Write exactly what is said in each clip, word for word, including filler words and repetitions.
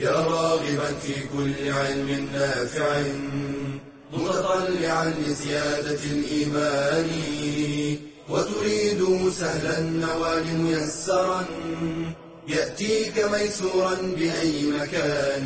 يا راغبا في كل علم نافع متطلعا لزيادة الإيمان وتريد سهلا النوال ميسرا يأتيك ميسورا بأي مكان.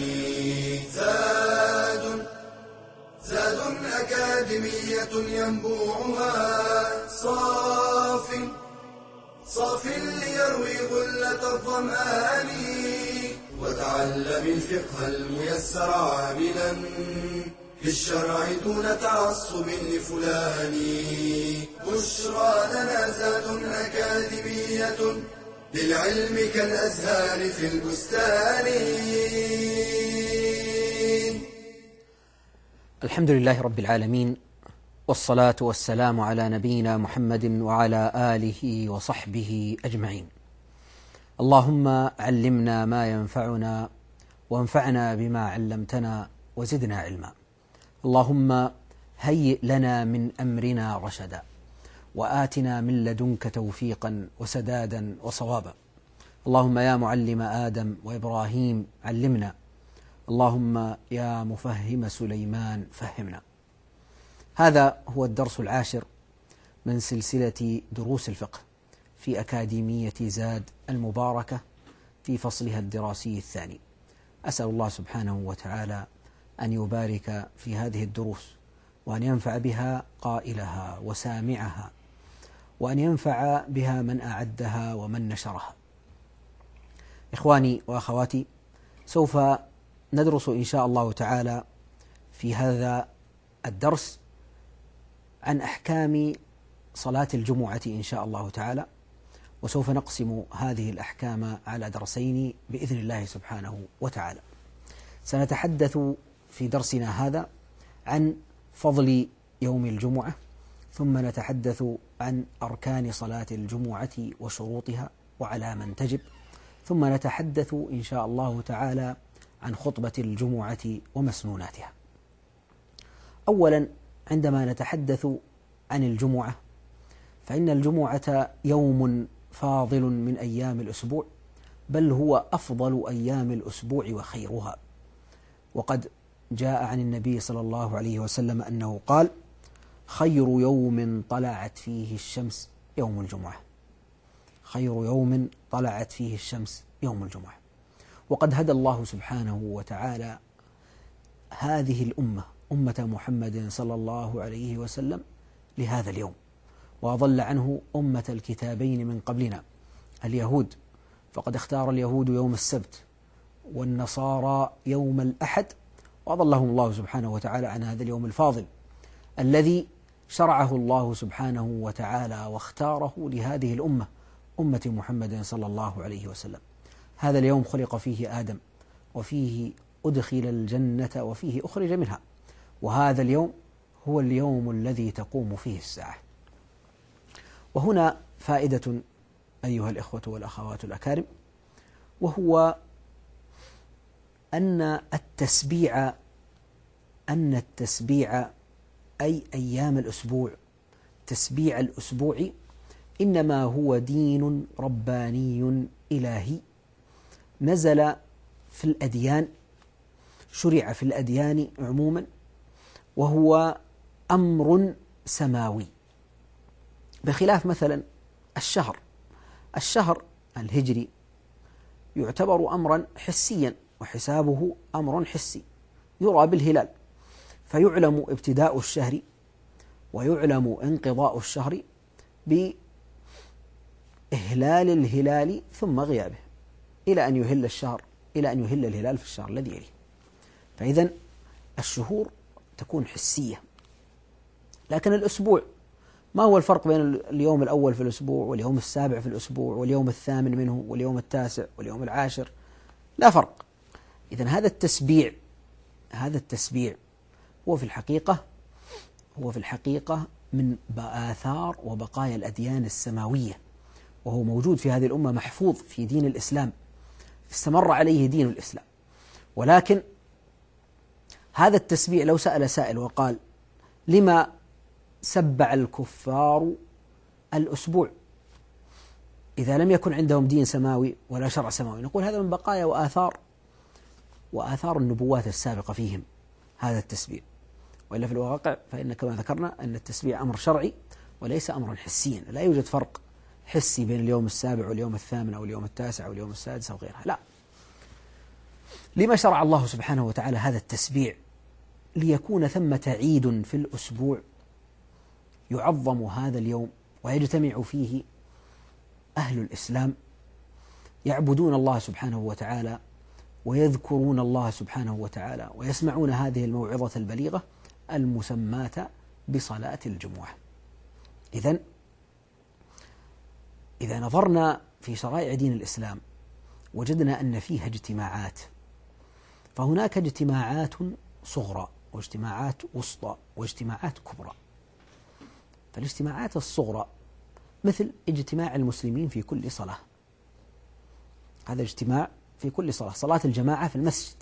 زاد زاد أكاديمية ينبوعها صاف صاف ليروي غلة الظمآن وتعلم الفقه الميسر عاملا في الشرع دون تعصب لفلان. بشرى لنا زاد أكاديمية للعلم كالأزهار في البستان. الحمد لله رب العالمين، والصلاة والسلام على نبينا محمد وعلى آله وصحبه أجمعين. اللهم علمنا ما ينفعنا وانفعنا بما علمتنا وزدنا علما. اللهم هيئ لنا من أمرنا رشدا وآتنا من لدنك توفيقا وسدادا وصوابا. اللهم يا معلم آدم وإبراهيم علمنا، اللهم يا مفهم سليمان فهمنا. هذا هو الدرس العاشر من سلسلة دروس الفقه في أكاديمية زاد المباركة في فصلها الدراسي الثاني. أسأل الله سبحانه وتعالى أن يبارك في هذه الدروس، وأن ينفع بها قائلها وسامعها، وأن ينفع بها من أعدها ومن نشرها. إخواني وأخواتي، سوف ندرس إن شاء الله تعالى في هذا الدرس عن أحكام صلاة الجمعة إن شاء الله تعالى، وسوف نقسم هذه الأحكام على درسين بإذن الله سبحانه وتعالى. سنتحدث في درسنا هذا عن فضل يوم الجمعة، ثم نتحدث عن أركان صلاة الجمعة وشروطها وعلى من تجب، ثم نتحدث إن شاء الله تعالى عن خطبة الجمعة ومسنوناتها. أولا، عندما نتحدث عن الجمعة فإن الجمعة يوم فاضل من أيام الأسبوع، بل هو أفضل أيام الأسبوع وخيرها. وقد جاء عن النبي صلى الله عليه وسلم أنه قال: خير يوم طلعت فيه الشمس يوم الجمعة. خير يوم طلعت فيه الشمس يوم الجمعة. وقد هدى الله سبحانه وتعالى هذه الأمة، أمة محمد صلى الله عليه وسلم، لهذا اليوم، وأضل عنه أمة الكتابين من قبلنا اليهود، فقد اختار اليهود يوم السبت والنصارى يوم الأحد، وأضلهم الله سبحانه وتعالى عن هذا اليوم الفاضل الذي شرعه الله سبحانه وتعالى واختاره لهذه الأمة، أمة محمد صلى الله عليه وسلم. هذا اليوم خلق فيه آدم، وفيه أدخل الجنة، وفيه أخرج منها. وهذا اليوم هو اليوم الذي تقوم فيه الساعة. وهنا فائدة أيها الإخوة والأخوات الأكارم، وهو أن التسبيع أن التسبيع أي أيام الأسبوع، تسبيع الأسبوع، إنما هو دين رباني إلهي نزل في الأديان، شرع في الأديان عموما، وهو أمر سماوي، بخلاف مثلا الشهر. الشهر الهجري يعتبر أمرا حسيا، وحسابه أمر حسي يرى بالهلال، فيعلم ابتداء الشهر ويعلم انقضاء الشهر بإهلال الهلال ثم غيابه، إلى أن يهل الشهر إلى أن يهل الهلال في الشهر الذي يليه. فإذن الشهور تكون حسية. لكن الأسبوع، ما هو الفرق بين اليوم الأول في الأسبوع واليوم السابع في الأسبوع واليوم الثامن منه واليوم التاسع واليوم العاشر؟ لا فرق. إذن هذا التسبيع هذا التسبيع هو في الحقيقة هو في الحقيقة من آثار وبقايا الأديان السماوية، وهو موجود في هذه الأمة، محفوظ في دين الإسلام، استمر عليه دين الإسلام. ولكن هذا التسبيع لو سأل سائل وقال: لما سبع الكفار الأسبوع إذا لم يكن عندهم دين سماوي ولا شرع سماوي؟ نقول هذا من بقايا وآثار وآثار النبوات السابقة فيهم هذا التسبيع. وإلا في الواقع فإن كما ذكرنا أن التسبيع أمر شرعي وليس أمرا حسيا، لا يوجد فرق حسي بين اليوم السابع واليوم الثامن أو اليوم التاسع أو اليوم السادس أو غيرها، لا. لما شرع الله سبحانه وتعالى هذا التسبيع؟ ليكون ثمة عيد في الأسبوع يعظم هذا اليوم ويجتمع فيه أهل الإسلام يعبدون الله سبحانه وتعالى ويذكرون الله سبحانه وتعالى ويسمعون هذه الموعظة البليغة المسماة بصلاة الجمعة. إذن إذا نظرنا في شرائع دين الإسلام وجدنا أن فيها اجتماعات، فهناك اجتماعات صغرى واجتماعات وسطى واجتماعات كبرى. فالاجتماعات الصغرى مثل اجتماع المسلمين في كل صلاة، هذا اجتماع في كل صلاة، صلاة الجماعة في المسجد.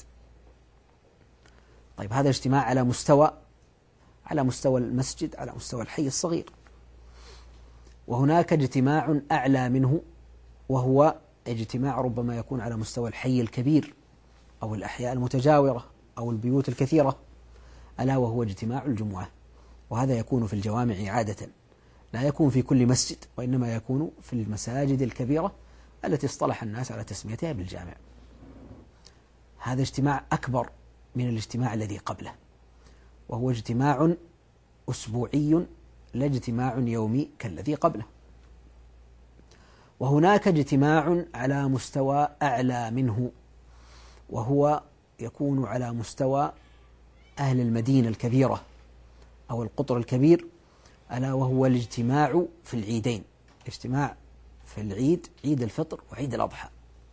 طيب هذا اجتماع على مستوى على مستوى المسجد، على مستوى الحي الصغير. وهناك اجتماع أعلى منه وهو اجتماع ربما يكون على مستوى الحي الكبير أو الأحياء المتجاورة أو البيوت الكثيرة، ألا وهو اجتماع الجمعة. وهذا يكون في الجوامع عادة، لا يكون في كل مسجد، وإنما يكون في المساجد الكبيرة التي اصطلح الناس على تسميتها بالجامع. هذا اجتماع أكبر من الاجتماع الذي قبله، وهو اجتماع أسبوعي لا اجتماع يومي كالذي قبله. وهناك اجتماع على مستوى أعلى منه، وهو يكون على مستوى أهل المدينة الكبيرة أو القطر الكبير، ألا وهو الاجتماع في العيدين، اجتماع في العيد، عيد الفطر وعيد الأضحى.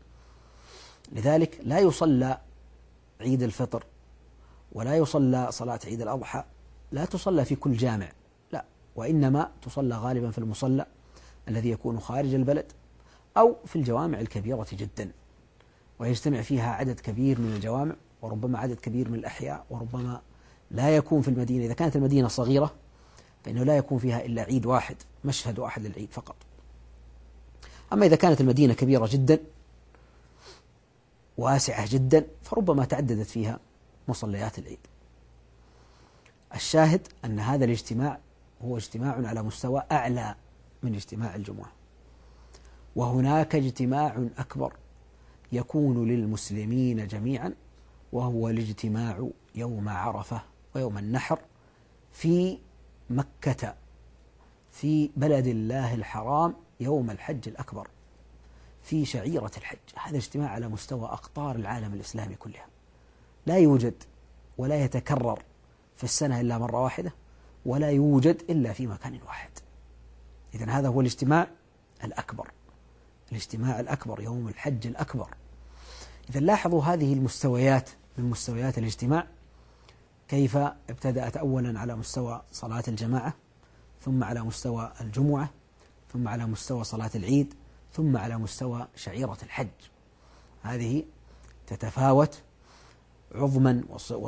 لذلك لا يصلى عيد الفطر ولا يصلى صلاة عيد الأضحى، لا تصلى في كل جامع، لا، وإنما تصلى غالبا في المصلى الذي يكون خارج البلد أو في الجوامع الكبيرة جدا، ويجتمع فيها عدد كبير من الجوامع وربما عدد كبير من الأحياء، وربما لا يكون في المدينة، إذا كانت المدينة صغيرة فإنه لا يكون فيها إلا عيد واحد، مشهد واحد للعيد فقط. أما إذا كانت المدينة كبيرة جدا واسعة جدا فربما تعددت فيها مصليات العيد. الشاهد أن هذا الاجتماع هو اجتماع على مستوى أعلى من اجتماع الجمعة. وهناك اجتماع أكبر يكون للمسلمين جميعا، وهو الاجتماع يوم عرفة ويوم النحر في مكة في بلد الله الحرام يوم الحج الأكبر في شعيرة الحج. هذا اجتماع على مستوى أقطار العالم الإسلامي كلها، لا يوجد ولا يتكرر في السنة إلا مرة واحدة، ولا يوجد إلا في مكان واحد. إذن هذا هو الاجتماع الأكبر، الاجتماع الأكبر يوم الحج الأكبر. إذن لاحظوا هذه المستويات من مستويات الاجتماع، كيف ابتدأت أولا على مستوى صلاة الجماعة، ثم على مستوى الجمعة، ثم على مستوى صلاة العيد، ثم على مستوى شعيرة الحج. هذه تتفاوت عظما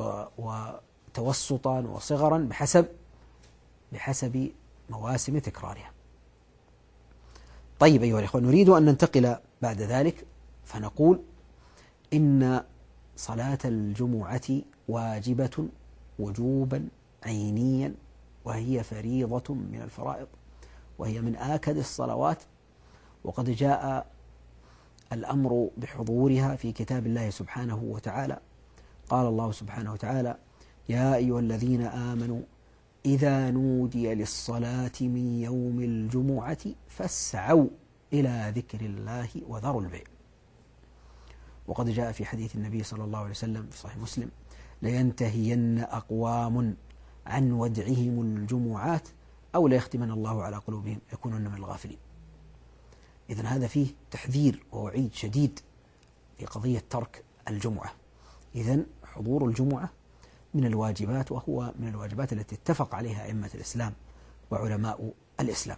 وتوسطا وصغرا بحسب بحسب مواسم تكرارها. طيب أيها الأخوة، نريد أن ننتقل بعد ذلك فنقول إن صلاة الجمعة واجبة وجوبا عينيا، وهي فريضة من الفرائض، وهي من آكد الصلوات، وقد جاء الأمر بحضورها في كتاب الله سبحانه وتعالى. قال الله سبحانه وتعالى: يا أيها الذين آمنوا إذا نودي للصلاة من يوم الجمعة فاسعوا إلى ذكر الله وذروا البيع. وقد جاء في حديث النبي صلى الله عليه وسلم في صحيح مسلم: لينتهين أقوام عن ودعهم الجمعات أو ليختمن الله على قلوبهم يكونون من الغافلين. إذن هذا فيه تحذير ووعيد شديد في قضية ترك الجمعة. إذن حضور الجمعة من الواجبات، وهو من الواجبات التي اتفق عليها أئمة الإسلام وعلماء الإسلام.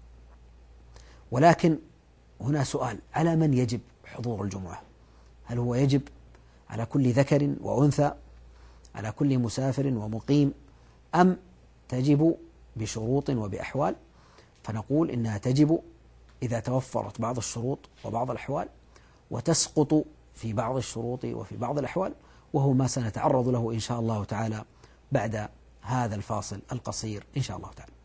ولكن هنا سؤال: على من يجب حضور الجمعة؟ هل هو يجب على كل ذكر وأنثى، على كل مسافر ومقيم، أم تجب بشروط وبأحوال؟ فنقول إنها تجب إذا توفرت بعض الشروط وبعض الأحوال، وتسقط في بعض الشروط وفي بعض الأحوال، وهو ما سنتعرض له إن شاء الله تعالى بعد هذا الفاصل القصير إن شاء الله تعالى.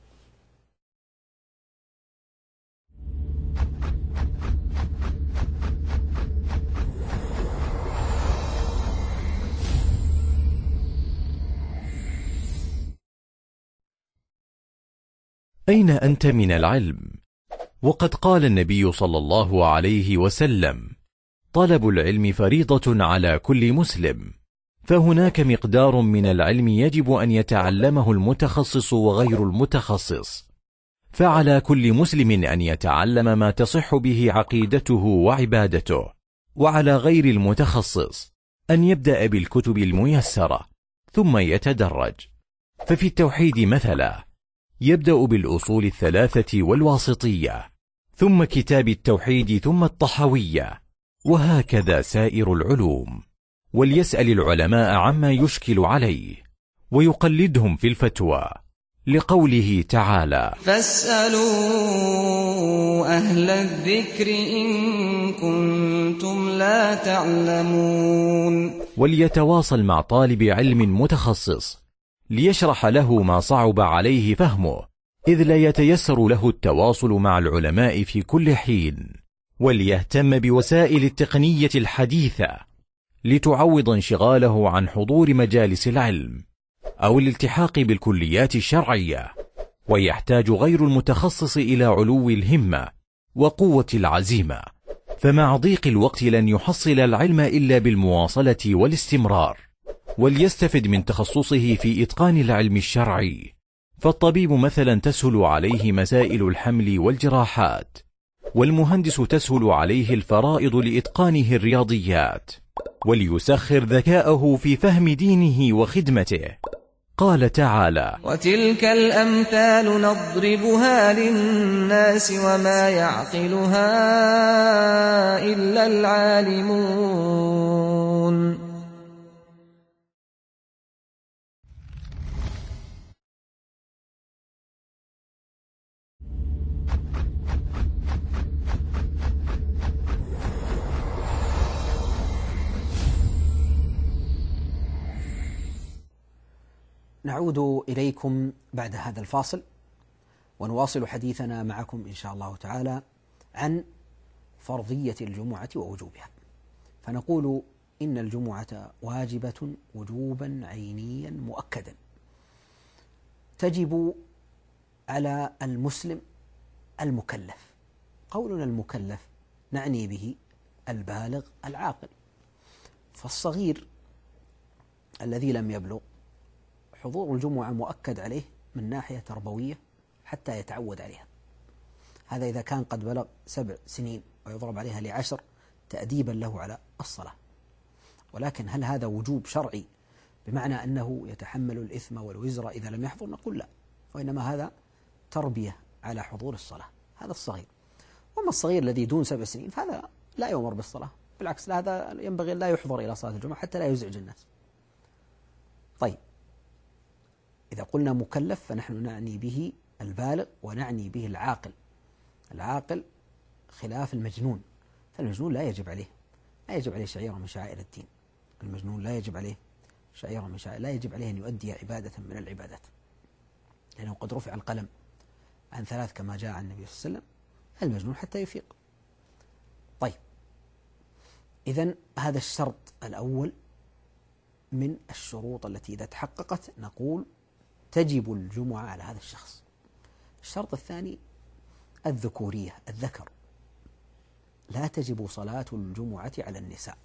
أين أنت من العلم؟ وقد قال النبي صلى الله عليه وسلم: طلب العلم فريضة على كل مسلم، فهناك مقدار من العلم يجب أن يتعلمه المتخصص وغير المتخصص، فعلى كل مسلم أن يتعلم ما تصح به عقيدته وعبادته، وعلى غير المتخصص أن يبدأ بالكتب الميسرة ثم يتدرج. ففي التوحيد مثلا يبدأ بالأصول الثلاثة والواسطية، ثم كتاب التوحيد، ثم الطحوية، وهكذا سائر العلوم. وليسأل العلماء عما يشكل عليه ويقلدهم في الفتوى، لقوله تعالى: فاسألوا أهل الذكر إن كنتم لا تعلمون. وليتواصل مع طالب علم متخصص ليشرح له ما صعب عليه فهمه، إذ لا يتيسر له التواصل مع العلماء في كل حين. وليهتم بوسائل التقنية الحديثة لتعوض انشغاله عن حضور مجالس العلم أو الالتحاق بالكليات الشرعية. ويحتاج غير المتخصص إلى علو الهمة وقوة العزيمة، فمع ضيق الوقت لن يحصل العلم إلا بالمواصلة والاستمرار. وليستفد من تخصصه في إتقان العلم الشرعي، فالطبيب مثلا تسهل عليه مسائل الحمل والجراحات، والمهندس تسهل عليه الفرائض لإتقانه الرياضيات. وليسخر ذكاءه في فهم دينه وخدمته. قال تعالى: وتلك الأمثال نضربها للناس وما يعقلها إلا العالمون. نعود إليكم بعد هذا الفاصل ونواصل حديثنا معكم إن شاء الله تعالى عن فرضية الجمعة ووجوبها. فنقول إن الجمعة واجبة وجوبا عينيا مؤكدا، تجب على المسلم المكلف. قولنا المكلف نعني به البالغ العاقل، فالصغير الذي لم يبلغ حضور الجمعة مؤكد عليه من ناحية تربوية حتى يتعود عليها. هذا إذا كان قد بلغ سبع سنين ويضرب عليها لعشر تأديبا له على الصلاة. ولكن هل هذا وجوب شرعي بمعنى أنه يتحمل الإثم والوزر إذا لم يحضر؟ نقول لا، وإنما هذا تربية على حضور الصلاة، هذا الصغير. وأما الصغير الذي دون سبع سنين فهذا لا يؤمر بالصلاة، بالعكس هذا ينبغي لا يحضر إلى صلاة الجمعة حتى لا يزعج الناس. طيب، إذا قلنا مكلف فنحن نعني به البالغ ونعني به العاقل. العاقل خلاف المجنون، فالمجنون لا يجب عليه لا يجب عليه شعيرة من شعائر الدين. المجنون لا يجب عليه شعيرة من شعائر لا يجب عليه أن يؤدي عبادة من العبادات، لأنه قد رفع القلم عن ثلاث كما جاء عن النبي صلى الله عليه وسلم: المجنون حتى يفيق. طيب، إذن هذا الشرط الأول من الشروط التي إذا تحققت نقول تجب الجمعة على هذا الشخص. الشرط الثاني الذكورية، الذكر. لا تجب صلاة الجمعة على النساء.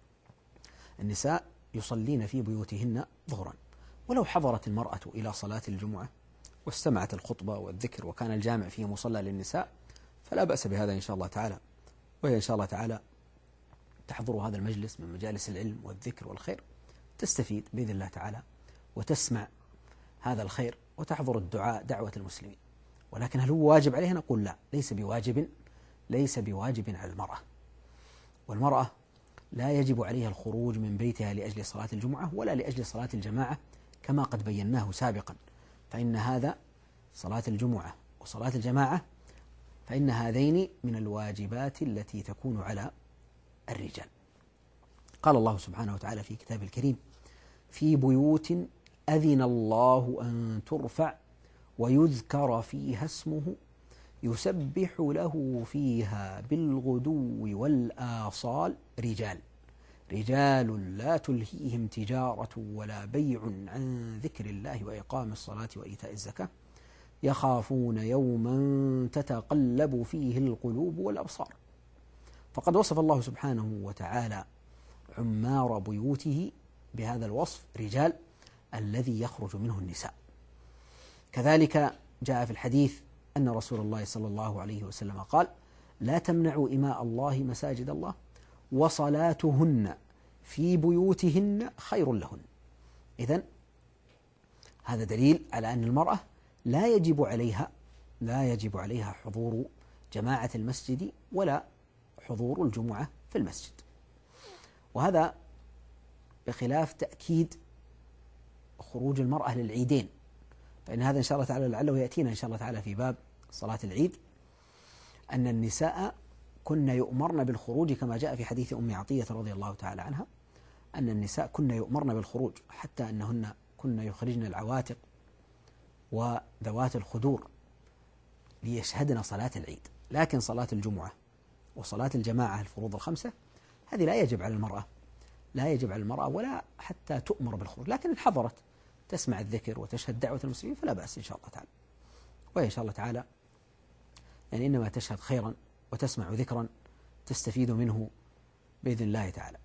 النساء يصلين في بيوتهن ظهرا، ولو حضرت المرأة إلى صلاة الجمعة واستمعت الخطبة والذكر وكان الجامع فيه مصلى للنساء فلا بأس بهذا إن شاء الله تعالى، وهي إن شاء الله تعالى تحضر هذا المجلس من مجالس العلم والذكر والخير، تستفيد بإذن الله تعالى وتسمع هذا الخير وتحضر الدعاء دعوة المسلمين. ولكن هل هو واجب عليها؟ نقول لا، ليس بواجب ليس بواجب على المرأة. والمرأة لا يجب عليها الخروج من بيتها لأجل صلاة الجمعة ولا لأجل صلاة الجماعة كما قد بيناه سابقا، فإن هذا صلاة الجمعة وصلاة الجماعة فإن هذين من الواجبات التي تكون على الرجال. قال الله سبحانه وتعالى في كتابه الكريم: في بيوت أذن الله أن ترفع ويذكر فيها اسمه يسبح له فيها بالغدو والآصال رجال رجال لا تلهيهم تجارة ولا بيع عن ذكر الله وإقام الصلاة وإيتاء الزكاة يخافون يوما تتقلب فيه القلوب والأبصار. فقد وصف الله سبحانه وتعالى عمار بيوته بهذا الوصف: رجال الذي يخرج منه النساء. كذلك جاء في الحديث أن رسول الله صلى الله عليه وسلم قال: لا تمنعوا إماء الله مساجد الله وصلاتهن في بيوتهن خير لهن. إذن هذا دليل على أن المرأة لا يجب عليها لا يجب عليها حضور جماعة المسجد ولا حضور الجمعة في المسجد، وهذا بخلاف تأكيد خروج المرأة للعيدين، فإن هذا إن شاء الله تعالى لعله يأتينا إن شاء الله تعالى في باب صلاة العيد، أن النساء كن يؤمرن بالخروج كما جاء في حديث أم عطية رضي الله تعالى عنها أن النساء كن يؤمرن بالخروج، حتى أنهن كن يخرجن العواتق وذوات الخدور ليشهدن صلاة العيد. لكن صلاة الجمعة وصلاة الجماعة الفروض الخمسة هذه لا يجب على المرأة لا يجب على المرأة ولا حتى تؤمر بالخروج، لكن إن حضرت تسمع الذكر وتشهد دعوة المسلمين فلا بأس إن شاء الله تعالى. وإن شاء الله تعالى يعني إنما تشهد خيرا وتسمع ذكرا تستفيد منه بإذن الله تعالى.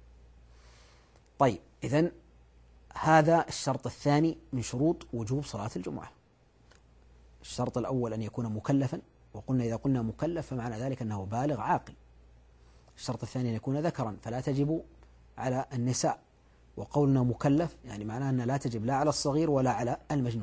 طيب، إذن هذا الشرط الثاني من شروط وجوب صلاة الجمعة. الشرط الأول أن يكون مكلفا، وقلنا إذا قلنا مكلف فمعنى ذلك أنه بالغ عاقل. الشرط الثاني أن يكون ذكرا فلا تجب على النساء، وقولنا مكلف يعني معناه أن لا تجب لا على الصغير ولا على المجنون.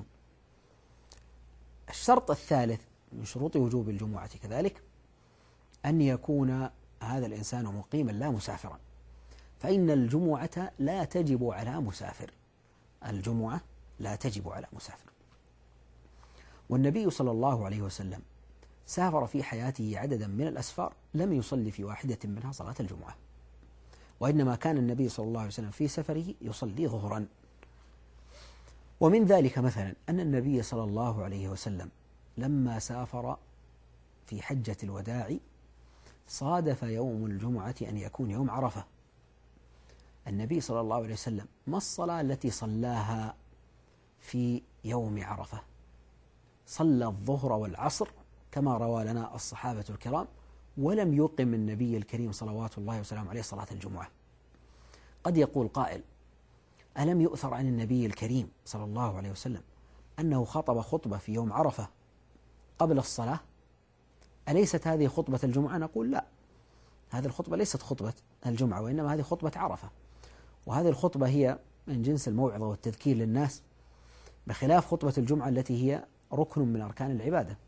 الشرط الثالث من شروط وجوب الجمعة كذلك أن يكون هذا الإنسان مقيما لا مسافرا، فإن الجمعة لا تجب على مسافر الجمعة لا تجب على مسافر. والنبي صلى الله عليه وسلم سافر في حياته عددا من الأسفار لم يصلي في واحدة منها صلاة الجمعة، وإنما كان النبي صلى الله عليه وسلم في سفره يصلي ظهرا. ومن ذلك مثلا أن النبي صلى الله عليه وسلم لما سافر في حجة الوداع صادف يوم الجمعة أن يكون يوم عرفة. النبي صلى الله عليه وسلم ما الصلاة التي صلاها في يوم عرفة؟ صلى الظهر والعصر كما روى لنا الصحابة الكرام، ولم يقم النبي الكريم صلوات الله وسلامه عليه صلاة الجمعة. قد يقول قائل: ألم يؤثر عن النبي الكريم صلى الله عليه وسلم أنه خطب خطبة في يوم عرفة قبل الصلاة؟ أليست هذه خطبة الجمعة؟ نقول لا، هذه الخطبة ليست خطبة الجمعة، وإنما هذه خطبة عرفة، وهذه الخطبة هي من جنس الموعظة والتذكير للناس، بخلاف خطبة الجمعة التي هي ركن من أركان العبادة.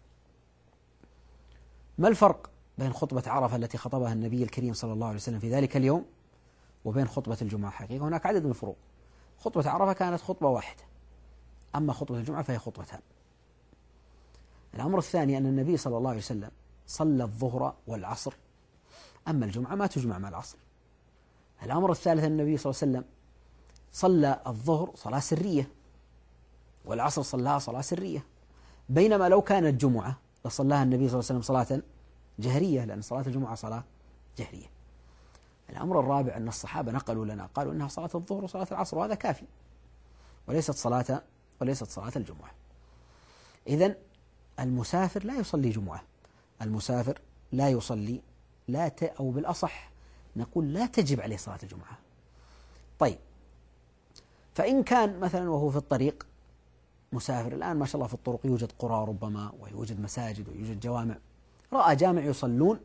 ما الفرق بين خطبة عرفة التي خطبها النبي الكريم صلى الله عليه وسلم في ذلك اليوم وبين خطبة الجمعة؟ حقيقة هناك عدد من الفروق. خطبة عرفة كانت خطبة واحدة، أما خطبة الجمعة فهي خطبتان. الأمر الثاني أن النبي صلى الله عليه وسلم صلى الظهر والعصر، أما الجمعة ما تجمع مع العصر. الأمر الثالث أن النبي صلى الله عليه وسلم صلى الظهر صلاة سرية والعصر صلاها صلاة سرية، بينما لو كانت جمعة لصلاها النبي صلى الله عليه وسلم صلاة جهرية، لأن صلاة الجمعة صلاة جهرية. الأمر الرابع أن الصحابة نقلوا لنا قالوا إنها صلاة الظهر وصلاة العصر، وهذا كافي، وليست صلاة وليست صلاة الجمعة. إذن المسافر لا يصلي جمعة، المسافر لا يصلي لا ت... أو بالأصح نقول لا تجب عليه صلاة الجمعة. طيب، فإن كان مثلا وهو في الطريق مسافر، الآن ما شاء الله في الطرق يوجد قرى ربما ويوجد مساجد ويوجد جوامع، رأى جامع يصلون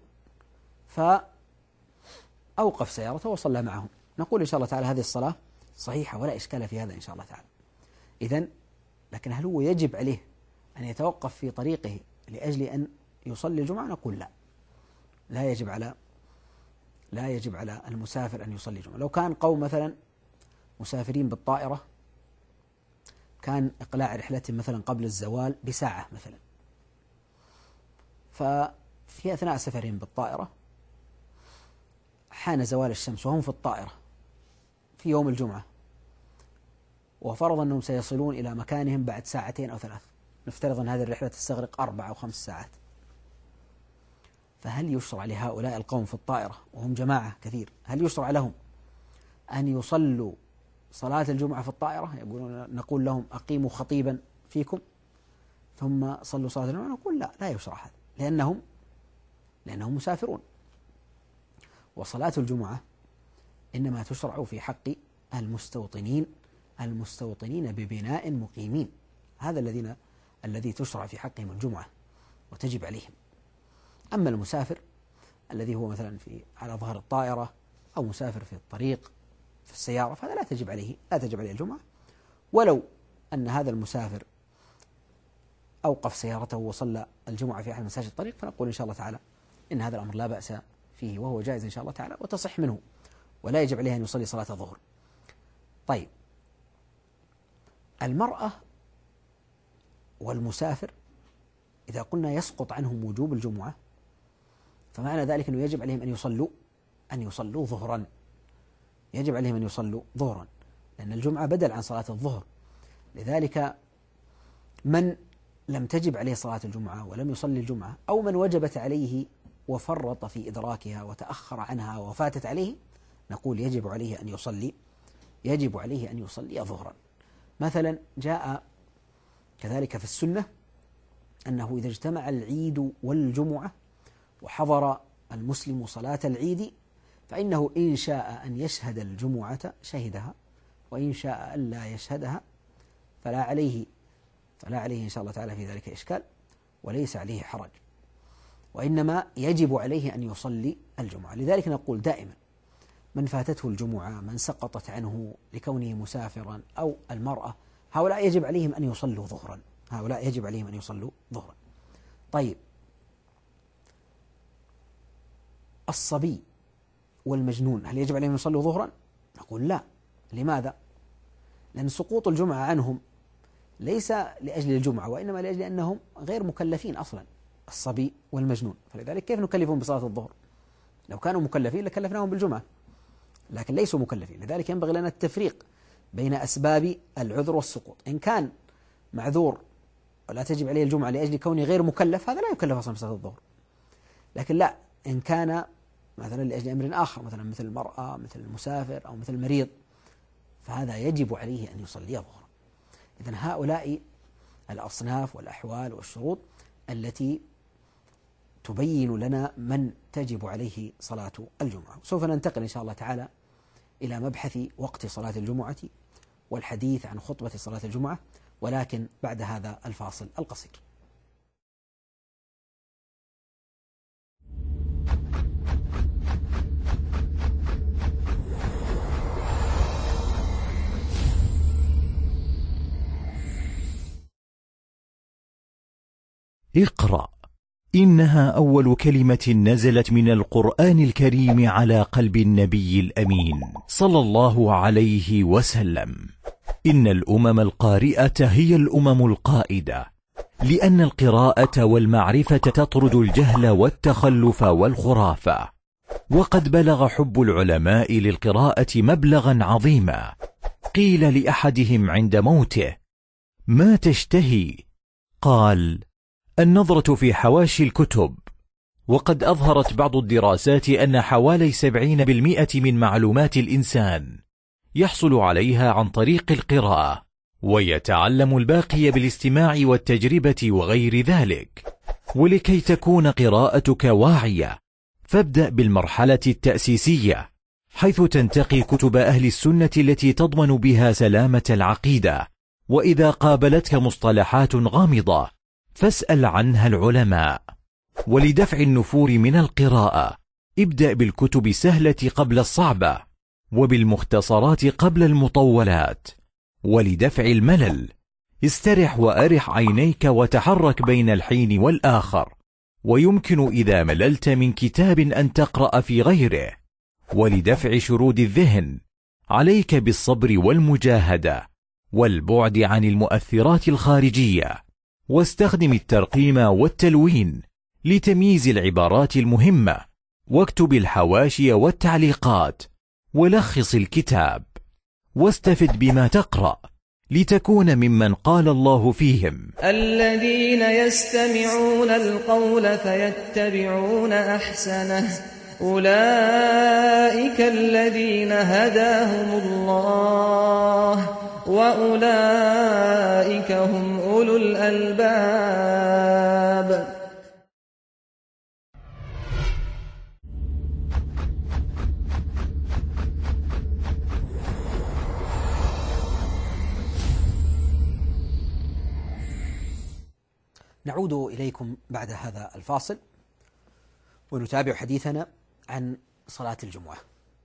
فأوقف سيارته وصلى معهم، نقول إن شاء الله تعالى هذه الصلاة صحيحة ولا إشكال في هذا إن شاء الله تعالى. إذن لكن هل هو يجب عليه أن يتوقف في طريقه لأجل أن يصلي الجمعة؟ نقول لا، لا يجب على لا يجب على المسافر أن يصلي الجمعة. لو كان قوم مثلا مسافرين بالطائرة، كان إقلاع رحلتهم مثلا قبل الزوال بساعة مثلا، ففي أثناء سفرهم بالطائرة حان زوال الشمس وهم في الطائرة، في يوم الجمعة وفرض أنهم سيصلون إلى مكانهم بعد ساعتين أو ثلاث، نفترض أن هذه الرحلة تستغرق أربع أو خمس ساعات، فهل يشرع لهؤلاء القوم في الطائرة وهم جماعة كثير، هل يشرع لهم أن يصلوا صلاة الجمعة في الطائرة؟ يقولون نقول لهم أقيموا خطيبا فيكم ثم صلوا صلاة الجمعة؟ نقول لا، لا يشرع هذا، لأنهم لأنهم مسافرون، وصلاة الجمعة إنما تشرع في حق المستوطنين المستوطنين ببناء مقيمين، هذا الذين الذي تشرع في حقهم الجمعة وتجب عليهم. أما المسافر الذي هو مثلا في على ظهر الطائرة أو مسافر في الطريق في السيارة فهذا لا تجب عليه لا تجب عليه الجمعة، ولو أن هذا المسافر أوقف سيارته وصلى الجمعة في أحد مساجد الطريق فنقول إن شاء الله تعالى إن هذا الأمر لا بأس فيه وهو جائز إن شاء الله تعالى وتصح منه، ولا يجب عليه أن يصلي صلاة الظهر. طيب، المرأة والمسافر إذا قلنا يسقط عنهم وجوب الجمعة فمعنى ذلك أنه يجب عليهم أن يصلوا أن يصلوا ظهرا، يجب عليهم أن يصلوا ظهرا، لأن الجمعة بدل عن صلاة الظهر. لذلك من لم تجب عليه صلاة الجمعة ولم يصلي الجمعة، أو من وجبت عليه وفرط في إدراكها وتأخر عنها وفاتت عليه، نقول يجب عليه أن يصلي يجب عليه أن يصلي ظهرا. مثلا جاء كذلك في السنة أنه إذا اجتمع العيد والجمعة وحضر المسلم صلاة العيد فإنه إن شاء أن يشهد الجمعة شهدها، وإن شاء أن لا يشهدها فلا عليه فلا عليه إن شاء الله تعالى في ذلك إشكال وليس عليه حرج، وإنما يجب عليه أن يصلي الجمعة. لذلك نقول دائما من فاتته الجمعة، من سقطت عنه لكونه مسافرا أو المرأة، هؤلاء يجب عليهم أن يصلوا ظهرا هؤلاء يجب عليهم أن يصلوا ظهرا. طيب، الصبي والمجنون هل يجب عليهم أن يصلوا ظهرا؟ نقول لا. لماذا؟ لأن سقوط الجمعة عنهم ليس لأجل الجمعة وإنما لأجل أنهم غير مكلفين أصلا، الصبي والمجنون، فلذلك كيف نكلفهم بصلاة الظهر؟ لو كانوا مكلفين لكلفناهم بالجمعة، لكن ليسوا مكلفين. لذلك ينبغي لنا التفريق بين أسباب العذر والسقوط. إن كان معذور ولا تجب عليه الجمعة لأجل كونه غير مكلف هذا لا يكلف أصلا بصلاة الظهر، لكن لا، إن كان مثلا لأجل أمر آخر مثلا مثل المرأة مثل المسافر أو مثل المريض فهذا يجب عليه أن يصلي ظهرا. إذن هؤلاء الأصناف والأحوال والشروط التي تبين لنا من تجب عليه صلاة الجمعة. سوف ننتقل إن شاء الله تعالى إلى مبحث وقت صلاة الجمعة والحديث عن خطبة صلاة الجمعة، ولكن بعد هذا الفاصل القصير. اقرأ، إنها أول كلمة نزلت من القرآن الكريم على قلب النبي الأمين صلى الله عليه وسلم. إن الأمم القارئة هي الأمم القائدة، لأن القراءة والمعرفة تطرد الجهل والتخلف والخرافة. وقد بلغ حب العلماء للقراءة مبلغا عظيما. قيل لأحدهم عند موته: ما تشتهي؟ قال: النظرة في حواشي الكتب. وقد أظهرت بعض الدراسات أن حوالي سبعين بالمئة من معلومات الإنسان يحصل عليها عن طريق القراءة، ويتعلم الباقي بالاستماع والتجربة وغير ذلك. ولكي تكون قراءتك واعية فابدأ بالمرحلة التأسيسية، حيث تنتقي كتب أهل السنة التي تضمن بها سلامة العقيدة. وإذا قابلتك مصطلحات غامضة فاسأل عنها العلماء. ولدفع النفور من القراءة ابدأ بالكتب السهلة قبل الصعبة، وبالمختصرات قبل المطولات. ولدفع الملل استرح وأرح عينيك وتحرك بين الحين والآخر، ويمكن إذا مللت من كتاب أن تقرأ في غيره. ولدفع شرود الذهن عليك بالصبر والمجاهدة والبعد عن المؤثرات الخارجية، واستخدم الترقيم والتلوين لتمييز العبارات المهمة، واكتب الحواشي والتعليقات، ولخص الكتاب. واستفد بما تقرأ لتكون ممن قال الله فيهم: الذين يستمعون القول فيتبعون أحسنه أولئك الذين هداهم الله وأولئك هم أولو الألباب. نعود إليكم بعد هذا الفاصل ونتابع حديثنا عن صلاة الجمعة.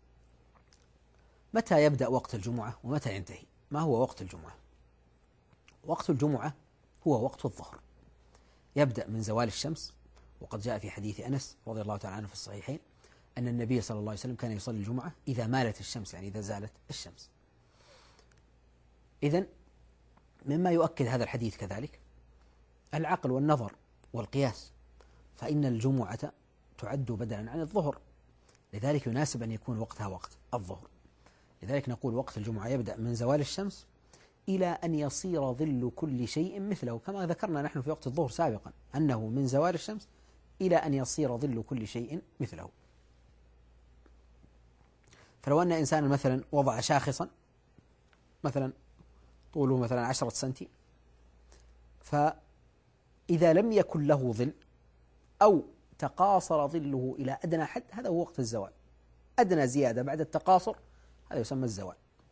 متى يبدأ وقت الجمعة ومتى ينتهي؟ ما هو وقت الجمعة؟ وقت الجمعة هو وقت الظهر، يبدأ من زوال الشمس، وقد جاء في حديث أنس رضي الله تعالى عنه في الصحيحين أن النبي صلى الله عليه وسلم كان يصلي الجمعة إذا مالت الشمس، يعني إذا زالت الشمس. إذن مما يؤكد هذا الحديث كذلك العقل والنظر والقياس، فإن الجمعة تعد بدلا عن الظهر، لذلك يناسب أن يكون وقتها وقت الظهر. لذلك نقول وقت الجمعة يبدأ من زوال الشمس إلى أن يصير ظل كل شيء مثله، كما ذكرنا نحن في وقت الظهر سابقا أنه من زوال الشمس إلى أن يصير ظل كل شيء مثله. فلو أن إنسانا مثلا وضع شاخصا مثلا طوله مثلا عشرة سنتي، فإذا لم يكن له ظل أو تقاصر ظله إلى أدنى حد، هذا هو وقت الزوال. أدنى زيادة بعد التقاصر هذا يسمى الزوال.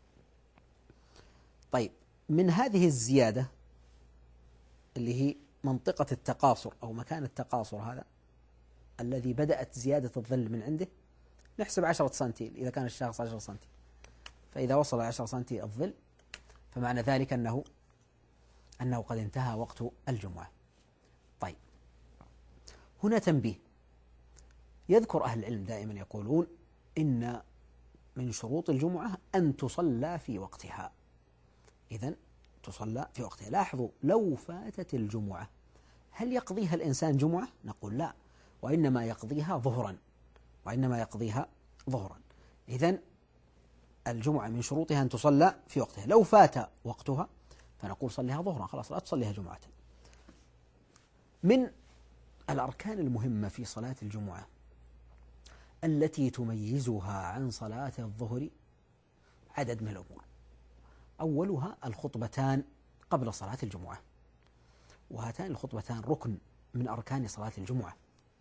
طيب، من هذه الزيادة اللي هي منطقة التقاصر أو مكان التقاصر هذا الذي بدأت زيادة الظل من عنده، نحسب عشرة سنتي إذا كان الشخص عشرة سنتي، فإذا وصل عشرة سنتي الظل فمعنى ذلك أنه أنه قد انتهى وقت الجمعة. طيب، هنا تنبيه، يذكر أهل العلم دائما يقولون إن من شروط الجمعة أن تصلى في وقتها، إذن تصلى في وقتها. لاحظوا، لو فاتت الجمعة هل يقضيها الإنسان جمعة؟ نقول لا، وإنما يقضيها ظهرا، وإنما يقضيها ظهرا. إذن الجمعة من شروطها أن تصلى في وقتها، لو فات وقتها فنقول صليها ظهرا، خلاص لا تصليها جمعة. من الأركان المهمة في صلاة الجمعة التي تميزها عن صلاة الظهر عدد من الأمور. أولها الخطبتان قبل صلاة الجمعة، وهاتان الخطبتان ركن من أركان صلاة الجمعة،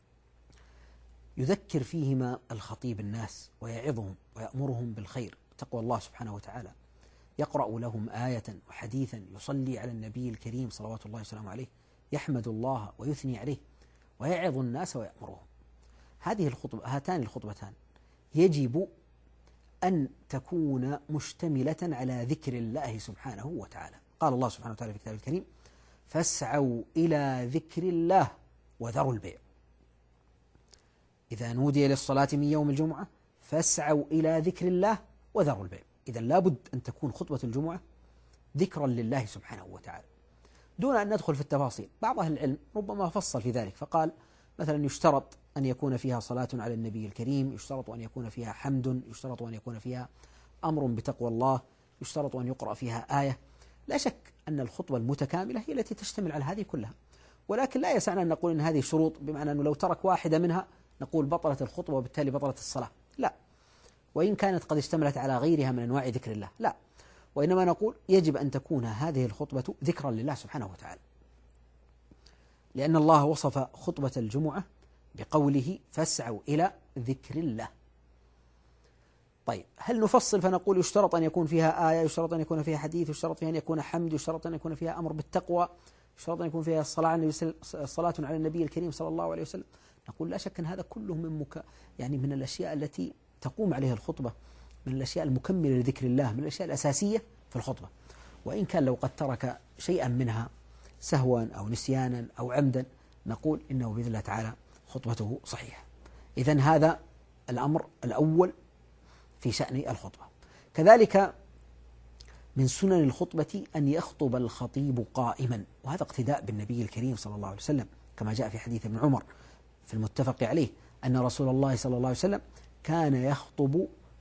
يذكر فيهما الخطيب الناس ويعظهم ويأمرهم بالخير تقوى الله سبحانه وتعالى، يقرأ لهم آية وحديثا، يصلي على النبي الكريم صلوات الله وسلامه عليه، يحمد الله ويثني عليه ويعظ الناس ويأمرهم. هذه الخطبة هاتان الخطبتان يجب أن تكون مشتملة على ذكر الله سبحانه وتعالى. قال الله سبحانه وتعالى في كتابه الكريم: فاسعوا إلى ذكر الله وذروا البيع. إذا نودي للصلاة من يوم الجمعة فاسعوا إلى ذكر الله وذروا البيع. إذا لابد أن تكون خطبة الجمعة ذكرا لله سبحانه وتعالى، دون أن ندخل في التفاصيل. بعض أهل العلم ربما فصل في ذلك فقال مثلا يشترط أن يكون فيها صلاة على النبي الكريم، يشترط أن يكون فيها حمد، يشترط أن يكون فيها أمر بتقوى الله، يشترط أن يقرأ فيها آية. لا شك أن الخطبة المتكاملة هي التي تشتمل على هذه كلها، ولكن لا يسعنا أن نقول أن هذه شروط بمعنى أنه لو ترك واحدة منها نقول بطلت الخطبة وبالتالي بطلت الصلاة، لا، وإن كانت قد اشتملت على غيرها من أنواع ذكر الله، لا، وإنما نقول يجب أن تكون هذه الخطبة ذكرا لله سبحانه وتعالى، لأن الله وصف خطبة الجمعة بقوله: فاسعوا إلى ذكر الله. طيب، هل نفصل فنقول يشترط أن يكون فيها آية، يشترط أن يكون فيها حديث، يشترط فيها أن يكون حمد، يشترط أن يكون فيها أمر بالتقوى، يشترط أن يكون فيها الصلاة على النبي الكريم صلى الله عليه وسلم؟ نقول لا شك أن هذا كله من مك... يعني من الأشياء التي تقوم عليها الخطبة، من الأشياء المكملة لذكر الله، من الأشياء الأساسية في الخطبة، وإن كان لو قد ترك شيئا منها سهوا أو نسيانا أو عمدا نقول إنه بإذن الله تعالى خطبته صحيحة. إذن هذا الأمر الأول في شأن الخطبة. كذلك من سنن الخطبة أن يخطب الخطيب قائما، وهذا اقتداء بالنبي الكريم صلى الله عليه وسلم، كما جاء في حديث ابن عمر في المتفق عليه أن رسول الله صلى الله عليه وسلم كان يخطب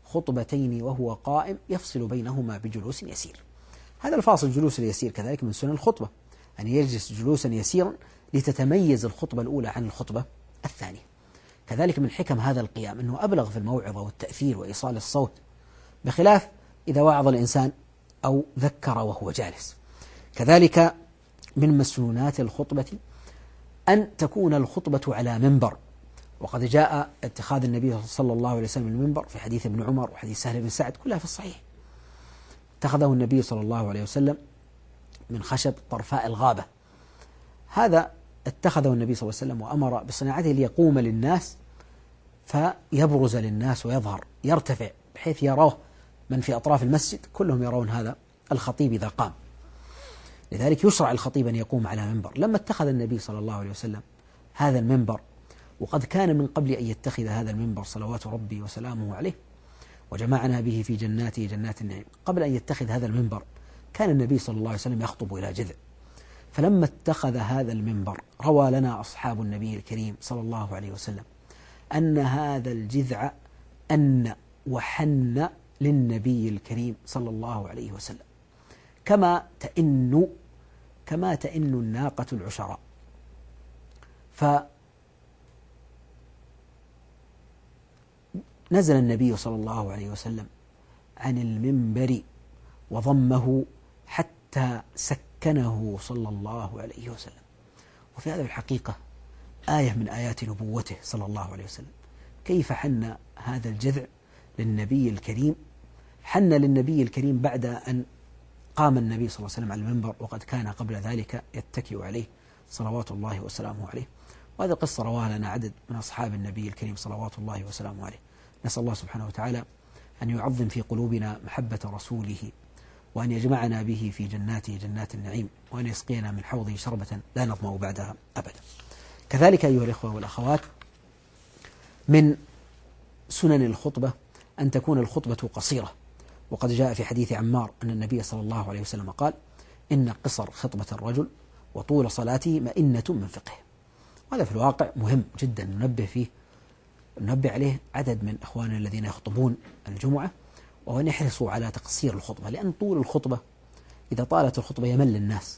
خطبتين وهو قائم يفصل بينهما بجلوس يسير. هذا الفاصل جلوس اليسير كذلك من سنن الخطبة، أن يجلس جلوسا يسيرا لتتميز الخطبة الأولى عن الخطبة الثانية. كذلك من حكم هذا القيام أنه أبلغ في الموعظة والتأثير وإيصال الصوت، بخلاف إذا وعظ الإنسان أو ذكر وهو جالس. كذلك من مسنونات الخطبة أن تكون الخطبة على منبر، وقد جاء اتخاذ النبي صلى الله عليه وسلم المنبر في حديث ابن عمر وحديث سهل بن سعد كلها في الصحيح. اتخذه النبي صلى الله عليه وسلم من خشب طرفاء الغابة، هذا اتخذه النبي صلى الله عليه وسلم وأمر بصناعته ليقوم للناس فيبرز للناس ويظهر يرتفع بحيث يروه من في أطراف المسجد كلهم يرون هذا الخطيب إذا قام. لذلك يشرع الخطيب أن يقوم على منبر. لما اتخذ النبي صلى الله عليه وسلم هذا المنبر، وقد كان من قبل أن يتخذ هذا المنبر صلوات ربي وسلامه عليه وجمعنا به في جناته جنات النعيم، قبل أن يتخذ هذا المنبر كان النبي صلى الله عليه وسلم يخطب إلى جذع. فلما اتخذ هذا المنبر روى لنا أصحاب النبي الكريم صلى الله عليه وسلم أن هذا الجذع أن وحن للنبي الكريم صلى الله عليه وسلم كما تئن كما تئن الناقة العشراء. فنزل النبي صلى الله عليه وسلم عن المنبر وضمه حتى سكنه صلى الله عليه وسلم. وفي هذا الحقيقة آية من آيات نبوته صلى الله عليه وسلم، كيف حن هذا الجذع للنبي الكريم. حن للنبي الكريم بعد أن قام النبي صلى الله عليه وسلم على المنبر، وقد كان قبل ذلك يتكئ عليه صلوات الله وسلامه عليه. وهذه القصة رواها لنا عدد من أصحاب النبي الكريم صلوات الله وسلامه عليه. نسأل الله سبحانه وتعالى أن يعظم في قلوبنا محبة رسوله، وأن يجمعنا به في جناته جنات النعيم، وأن يسقينا من حوضه شربة لا نظمأ بعدها أبدا. كذلك أيها الإخوة والأخوات، من سنن الخطبة أن تكون الخطبة قصيرة، وقد جاء في حديث عمار أن النبي صلى الله عليه وسلم قال: إن قصر خطبة الرجل وطول صلاته مئنة من فقهه. وهذا في الواقع مهم جدا ننبه فيه ننبه عليه عدد من إخواننا الذين يخطبون الجمعة، وأن يحرصوا على تقصير الخطبة، لأن طول الخطبة إذا طالت الخطبة يمل الناس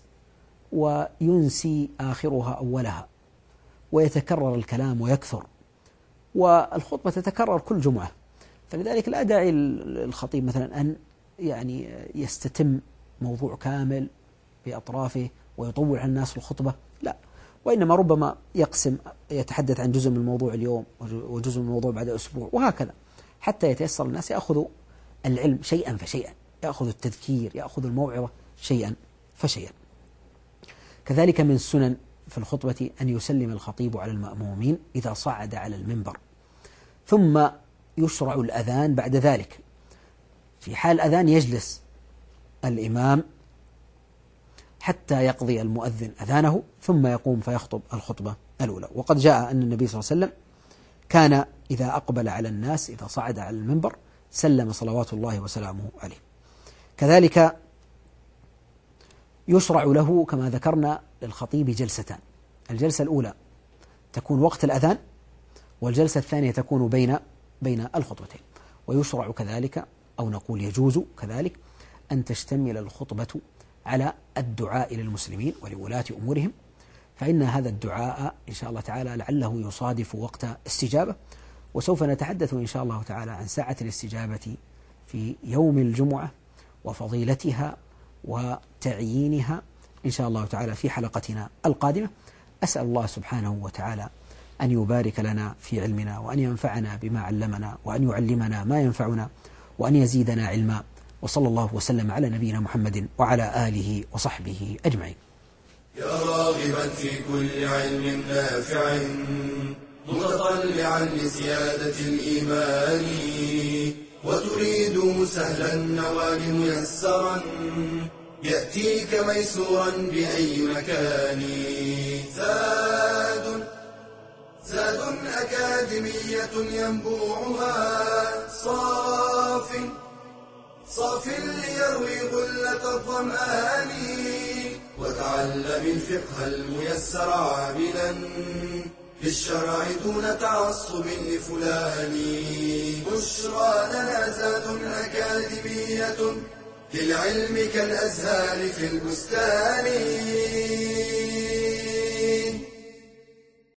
وينسي آخرها أولها ويتكرر الكلام ويكثر، والخطبة تتكرر كل جمعة. فلذلك لا داعي للخطيب مثلا أن يعني يستتم موضوع كامل بأطرافه ويطول على الناس الخطبة، لا، وإنما ربما يقسم يتحدث عن جزء من الموضوع اليوم وجزء من الموضوع بعد أسبوع، وهكذا حتى يتيسر الناس يأخذوا العلم شيئا فشيئا، يأخذ التذكير، يأخذ الموعظة شيئا فشيئا. كذلك من السنن في الخطبة أن يسلم الخطيب على المأمومين إذا صعد على المنبر، ثم يشرع الأذان بعد ذلك. في حال الأذان يجلس الإمام حتى يقضي المؤذن أذانه، ثم يقوم فيخطب الخطبة الأولى. وقد جاء أن النبي صلى الله عليه وسلم كان إذا أقبل على الناس إذا صعد على المنبر سلم صلوات الله وسلامه عليه. كذلك يشرع له كما ذكرنا للخطيب جلستان، الجلسة الأولى تكون وقت الأذان، والجلسة الثانية تكون بين بين الخطبتين. ويشرع كذلك أو نقول يجوز كذلك أن تشتمل الخطبة على الدعاء للمسلمين ولولاة أمورهم، فإن هذا الدعاء إن شاء الله تعالى لعله يصادف وقت استجابة. وسوف نتحدث إن شاء الله تعالى عن ساعة الاستجابة في يوم الجمعة وفضيلتها وتعيينها إن شاء الله تعالى في حلقتنا القادمة. أسأل الله سبحانه وتعالى أن يبارك لنا في علمنا، وأن ينفعنا بما علمنا، وأن يعلمنا ما ينفعنا، وأن يزيدنا علما. وصلى الله وسلم على نبينا محمد وعلى آله وصحبه أجمعين. يا راغبا في كل علم نافع متطلعا لزيادة الإيمان، وتريد سهلا النوال ميسرا يأتيك ميسورا بأي مكان. زاد زاد أكاديمية ينبوعها صاف صاف ليروي غلة الظمآن، وتعلم الفقه الميسر عاملا في الشرع دون تعصب لفلان. بشرى لنا زاد أكاديمية للعلم كالأزهار في البستان.